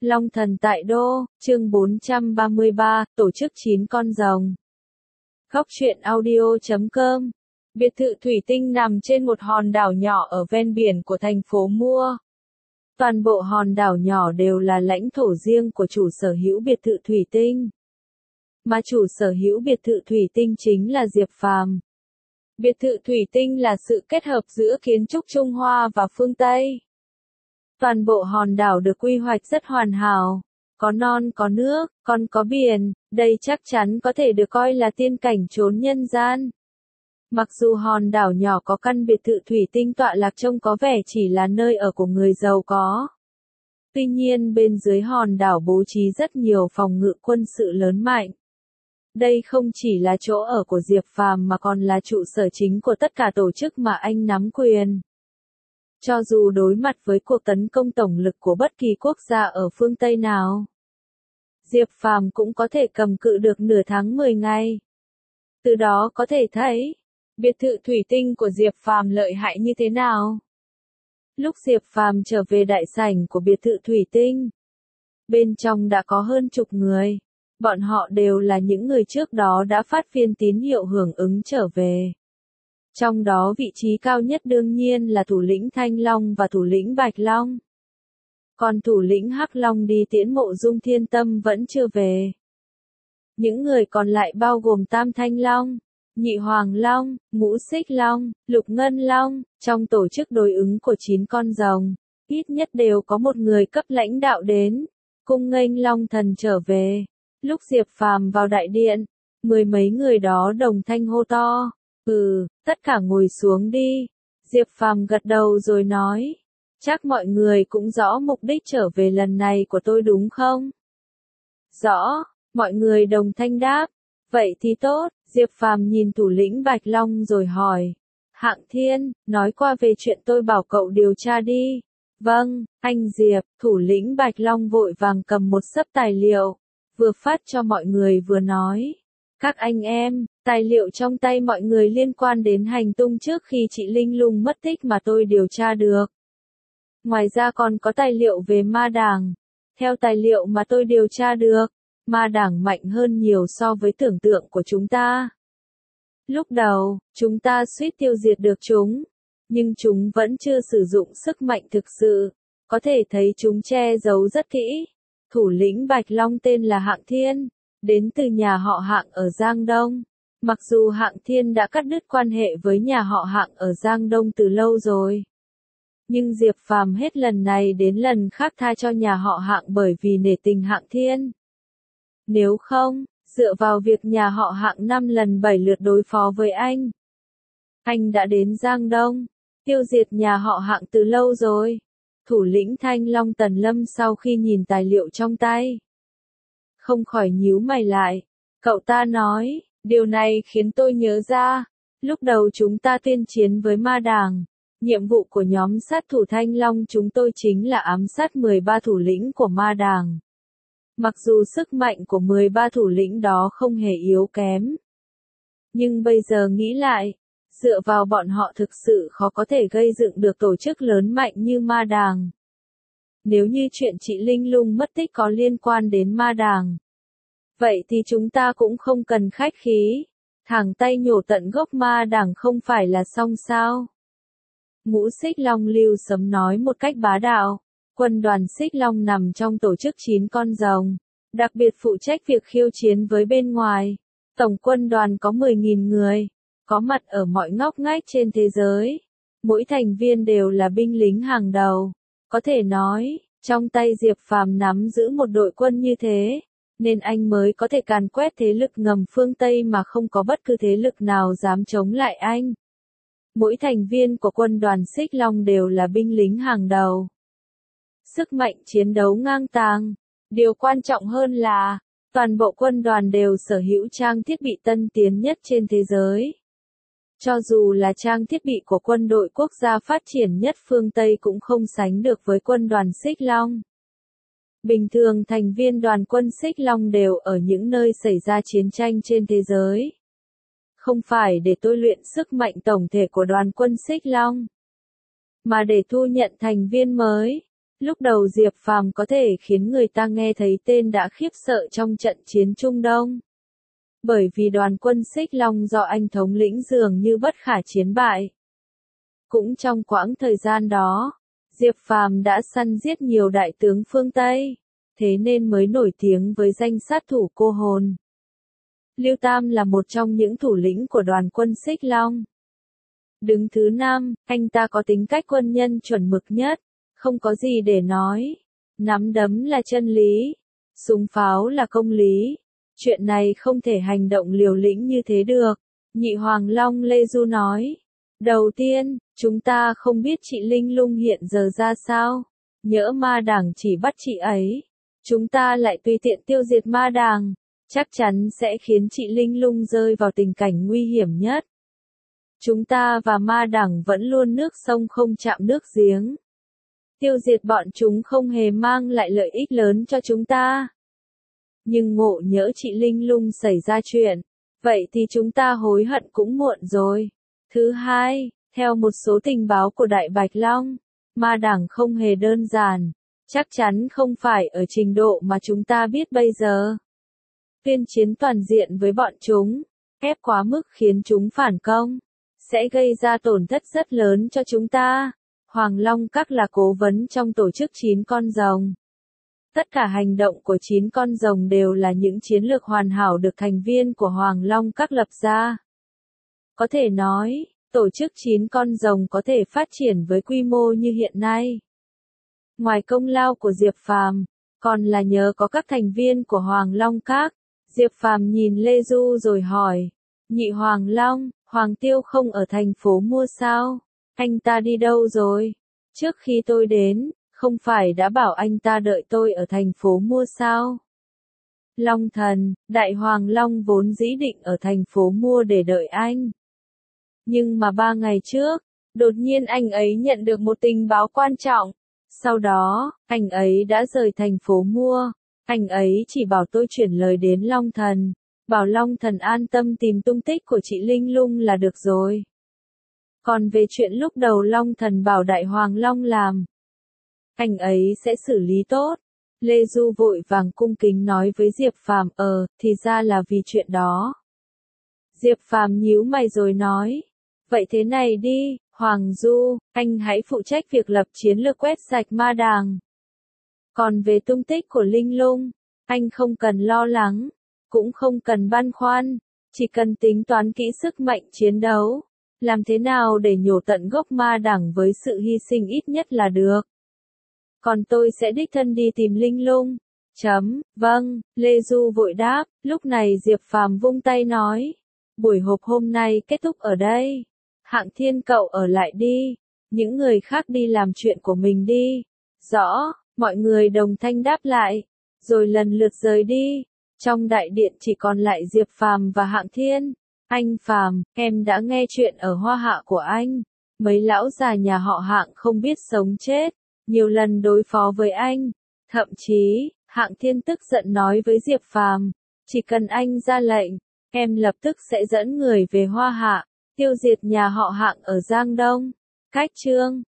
Long thần tại đô, chương 433, tổ chức 9 con rồng. Góc truyện audio.com. Biệt thự thủy tinh nằm trên một hòn đảo nhỏ ở ven biển của thành phố Mua. Toàn bộ hòn đảo nhỏ đều là lãnh thổ riêng của chủ sở hữu biệt thự thủy tinh. Mà chủ sở hữu biệt thự thủy tinh chính là Diệp Phàm. Biệt thự thủy tinh là sự kết hợp giữa kiến trúc Trung Hoa và phương Tây. Toàn bộ hòn đảo được quy hoạch rất hoàn hảo, có non có nước, còn có biển, đây chắc chắn có thể được coi là tiên cảnh chốn nhân gian. Mặc dù hòn đảo nhỏ có căn biệt thự thủy tinh tọa lạc trông có vẻ chỉ là nơi ở của người giàu có. Tuy nhiên bên dưới hòn đảo bố trí rất nhiều phòng ngự quân sự lớn mạnh. Đây không chỉ là chỗ ở của Diệp Phàm mà còn là trụ sở chính của tất cả tổ chức mà anh nắm quyền. Cho dù đối mặt với cuộc tấn công tổng lực của bất kỳ quốc gia ở phương Tây nào, Diệp Phàm cũng có thể cầm cự được nửa tháng 10 ngày. Từ đó có thể thấy, biệt thự thủy tinh của Diệp Phàm lợi hại như thế nào. Lúc Diệp Phàm trở về đại sảnh của biệt thự thủy tinh, bên trong đã có hơn chục người. Bọn họ đều là những người trước đó đã phát phiên tín hiệu hưởng ứng trở về. Trong đó vị trí cao nhất đương nhiên là thủ lĩnh Thanh Long và thủ lĩnh Bạch Long. Còn thủ lĩnh Hắc Long đi tiễn Mộ Dung Thiên Tâm vẫn chưa về. Những người còn lại bao gồm Tam Thanh Long, Nhị Hoàng Long, Ngũ Xích Long, Lục Ngân Long, trong tổ chức đối ứng của 9 con rồng, ít nhất đều có một người cấp lãnh đạo đến, cung nghênh Long thần trở về. Lúc Diệp Phàm vào đại điện, mười mấy người đó đồng thanh hô to, tất cả ngồi xuống đi. Diệp Phàm gật đầu rồi nói, chắc mọi người cũng rõ mục đích trở về lần này của tôi đúng không? Rõ, mọi người đồng thanh đáp, vậy thì tốt. Diệp Phàm nhìn thủ lĩnh Bạch Long rồi hỏi, Hạng Thiên, nói qua về chuyện tôi bảo cậu điều tra đi. Vâng, anh Diệp. Thủ lĩnh Bạch Long vội vàng cầm một xấp tài liệu, vừa phát cho mọi người vừa nói, các anh em, tài liệu trong tay mọi người liên quan đến hành tung trước khi chị Linh Lung mất tích mà tôi điều tra được. Ngoài ra còn có tài liệu về ma đảng. Theo tài liệu mà tôi điều tra được, ma đảng mạnh hơn nhiều so với tưởng tượng của chúng ta. Lúc đầu, chúng ta suýt tiêu diệt được chúng, nhưng chúng vẫn chưa sử dụng sức mạnh thực sự, có thể thấy chúng che giấu rất kỹ. Thủ lĩnh Bạch Long tên là Hạng Thiên, đến từ nhà họ Hạng ở Giang Đông. Mặc dù Hạng Thiên đã cắt đứt quan hệ với nhà họ Hạng ở Giang Đông từ lâu rồi, nhưng Diệp Phàm hết lần này đến lần khác tha cho nhà họ Hạng bởi vì nể tình Hạng Thiên. Nếu không, dựa vào việc nhà họ Hạng 5 lần 7 lượt đối phó với anh đã đến Giang Đông, tiêu diệt nhà họ Hạng từ lâu rồi. Thủ lĩnh Thanh Long Tần Lâm sau khi nhìn tài liệu trong tay, không khỏi nhíu mày lại. Cậu ta nói, điều này khiến tôi nhớ ra, lúc đầu chúng ta tuyên chiến với ma đảng, nhiệm vụ của nhóm sát thủ Thanh Long chúng tôi chính là ám sát 13 thủ lĩnh của ma đảng. Mặc dù sức mạnh của 13 thủ lĩnh đó không hề yếu kém, nhưng bây giờ nghĩ lại, dựa vào bọn họ thực sự khó có thể gây dựng được tổ chức lớn mạnh như ma đảng. Nếu như chuyện chị Linh Lung mất tích có liên quan đến ma đảng, vậy thì chúng ta cũng không cần khách khí, thẳng tay nhổ tận gốc ma đảng không phải là xong sao? Ngũ Xích Long Lưu Sấm nói một cách bá đạo. Quân đoàn Xích Long nằm trong tổ chức 9 con rồng, đặc biệt phụ trách việc khiêu chiến với bên ngoài. Tổng quân đoàn có 10.000 người, có mặt ở mọi ngóc ngách trên thế giới. Mỗi thành viên đều là binh lính hàng đầu. Có thể nói, trong tay Diệp Phàm nắm giữ một đội quân như thế, nên anh mới có thể càn quét thế lực ngầm phương Tây mà không có bất cứ thế lực nào dám chống lại anh. Mỗi thành viên của quân đoàn Xích Long đều là binh lính hàng đầu. Sức mạnh chiến đấu ngang tàng. Điều quan trọng hơn là, toàn bộ quân đoàn đều sở hữu trang thiết bị tân tiến nhất trên thế giới. Cho dù là trang thiết bị của quân đội quốc gia phát triển nhất phương Tây cũng không sánh được với quân đoàn Xích Long. Bình thường thành viên đoàn quân Xích Long đều ở những nơi xảy ra chiến tranh trên thế giới. Không phải để tôi luyện sức mạnh tổng thể của đoàn quân Xích Long, mà để thu nhận thành viên mới. Lúc đầu Diệp Phàm có thể khiến người ta nghe thấy tên đã khiếp sợ trong trận chiến Trung Đông. Bởi vì đoàn quân Xích Long do anh thống lĩnh dường như bất khả chiến bại. Cũng trong quãng thời gian đó, Diệp Phàm đã săn giết nhiều đại tướng phương Tây, thế nên mới nổi tiếng với danh sát thủ cô hồn. Lưu Tam là một trong những thủ lĩnh của đoàn quân Xích Long. Đứng thứ 5, anh ta có tính cách quân nhân chuẩn mực nhất, không có gì để nói. Nắm đấm là chân lý, súng pháo là công lý. Chuyện này không thể hành động liều lĩnh như thế được. Nhị Hoàng Long Lê Du nói. Đầu tiên, chúng ta không biết chị Linh Lung hiện giờ ra sao. Nhỡ ma đảng chỉ bắt chị ấy, chúng ta lại tùy tiện tiêu diệt ma đảng, chắc chắn sẽ khiến chị Linh Lung rơi vào tình cảnh nguy hiểm nhất. Chúng ta và ma đảng vẫn luôn nước sông không chạm nước giếng. Tiêu diệt bọn chúng không hề mang lại lợi ích lớn cho chúng ta. Nhưng ngộ nhỡ chị Linh Lung xảy ra chuyện, vậy thì chúng ta hối hận cũng muộn rồi. Thứ hai, theo một số tình báo của Đại Bạch Long, ma đảng không hề đơn giản, chắc chắn không phải ở trình độ mà chúng ta biết bây giờ. Tuyên chiến toàn diện với bọn chúng, ép quá mức khiến chúng phản công, sẽ gây ra tổn thất rất lớn cho chúng ta. Hoàng Long Các là cố vấn trong tổ chức 9 con rồng. Tất cả hành động của 9 con rồng đều là những chiến lược hoàn hảo được thành viên của Hoàng Long Các lập ra. Có thể nói, tổ chức 9 con rồng có thể phát triển với quy mô như hiện nay. Ngoài công lao của Diệp Phàm, còn là nhờ có các thành viên của Hoàng Long Các. Diệp Phàm nhìn Lê Du rồi hỏi, Nhị Hoàng Long, Hoàng Tiêu không ở thành phố mua sao? Anh ta đi đâu rồi? Trước khi tôi đến, không phải đã bảo anh ta đợi tôi ở thành phố mua sao? Long Thần, Đại Hoàng Long vốn dĩ định ở thành phố mua để đợi anh. Nhưng mà 3 ngày trước, đột nhiên anh ấy nhận được một tình báo quan trọng. Sau đó, anh ấy đã rời thành phố mua. Anh ấy chỉ bảo tôi chuyển lời đến Long Thần, bảo Long Thần an tâm tìm tung tích của chị Linh Lung là được rồi. Còn về chuyện lúc đầu Long Thần bảo Đại Hoàng Long làm, anh ấy sẽ xử lý tốt. Lê Du vội vàng cung kính nói với Diệp Phàm, thì ra là vì chuyện đó. Diệp Phàm nhíu mày rồi nói, vậy thế này đi, Hoàng Du, anh hãy phụ trách việc lập chiến lược quét sạch ma đàng. Còn về tung tích của Linh Lung, anh không cần lo lắng, cũng không cần băn khoăn, chỉ cần tính toán kỹ sức mạnh chiến đấu, làm thế nào để nhổ tận gốc ma đảng với sự hy sinh ít nhất là được. Còn tôi sẽ đích thân đi tìm Linh Lung. Vâng, Lê Du vội đáp. Lúc này Diệp Phàm vung tay nói, buổi họp hôm nay kết thúc ở đây. Hạng Thiên cậu ở lại đi, những người khác đi làm chuyện của mình đi. Rõ, mọi người đồng thanh đáp lại, rồi lần lượt rời đi. Trong đại điện chỉ còn lại Diệp Phàm và Hạng Thiên. Anh Phàm, em đã nghe chuyện ở Hoa Hạ của anh. Mấy lão già nhà họ Hạng không biết sống chết, nhiều lần đối phó với anh. Thậm chí, Hạng Thiên tức giận nói với Diệp Phàm, chỉ cần anh ra lệnh, em lập tức sẽ dẫn người về Hoa Hạ, tiêu diệt nhà họ Hạng ở Giang Đông. Cách chương